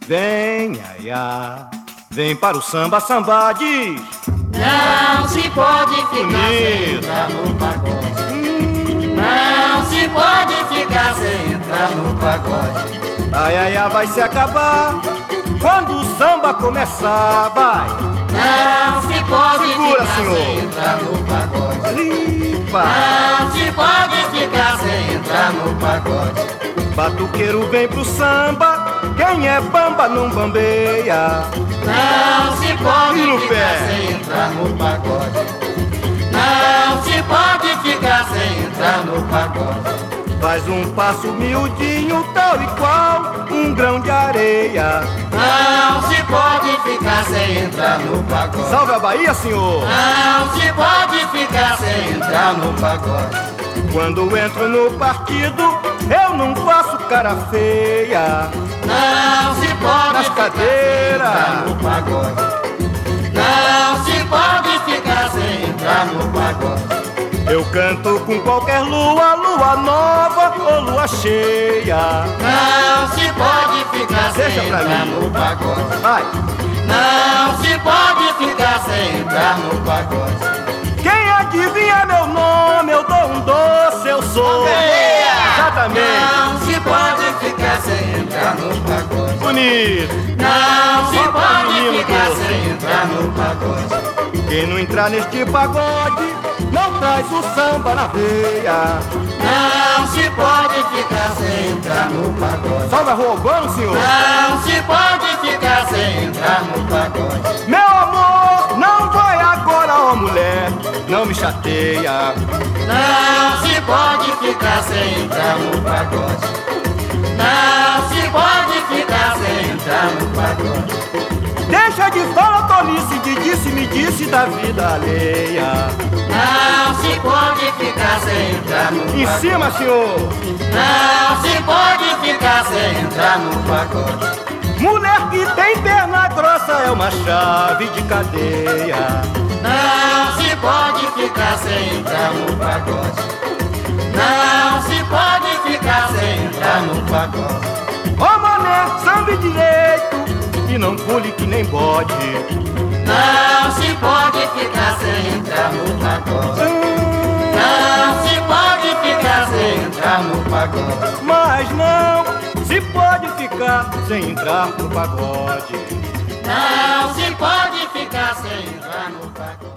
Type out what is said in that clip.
Vem, aiá, vem para o samba, samba diz. Não se pode ficar sem entrar no pagode. Não se pode ficar sem entrar no pagode. Ai, ai, ai, vai se acabar quando o samba começar, vai. Não se pode Segura, ficar senhor. sem entrar no pagode. Limpa. Não se pode ficar sem entrar no pagode. Batuqueiro vem pro samba, quem é bamba não bambeia. Não se pode E no ficar pé? sem entrar no pagode. Não se pode ficar sem entrar no pagode. Faz um passo miudinho, tal e qual um grão de areia. Não se pode ficar sem entrar no pagode. Salve a Bahia, senhor. Não se pode ficar sem entrar no pagode. Quando entro no partido, eu não faço cara feia. Não se pode Nas ficar cadeiras. sem entrar no pagode. Não se pode ficar sem entrar no pagode. Eu canto com qualquer lua, lua nova ou lua cheia. Não se pode ficar Deixa sem pra entrar mim. no pagode. Vai. Não se pode ficar sem entrar no pagode. Quem adivinha meu nome, eu dou um doce, eu sou. Exatamente. Não se pode ficar sem entrar no pagode. Bonito. Não se Só pra pode menino ficar doce. sem entrar no pagode. Quem não entrar neste pagode, não traz o samba na veia. Não se pode ficar sem entrar no pagode. Só vai roubando, senhor? Não se pode ficar sem entrar no pagode. Meu amor, não vai agora, ó mulher, não me chateia. Não se pode ficar sem entrar no pagode. Não se pode ficar sem entrar no pagode. Deixa de falar tolice de disse-me disse da vida alheia. Não se pode ficar sem entrar no pagode. Em cima, senhor. Não se pode ficar sem entrar no pagode. Mulher que tem perna grossa é uma chave de cadeia. Não se pode ficar sem entrar no pagode. Não se pode ficar sem entrar no pagode. Ó mané, samba direito e não pule que nem bode. Não se pode ficar sem entrar no pagode. Não se pode ficar sem entrar no pagode. Mas não se pode ficar sem entrar no pagode. Não se pode ficar sem entrar no pagode.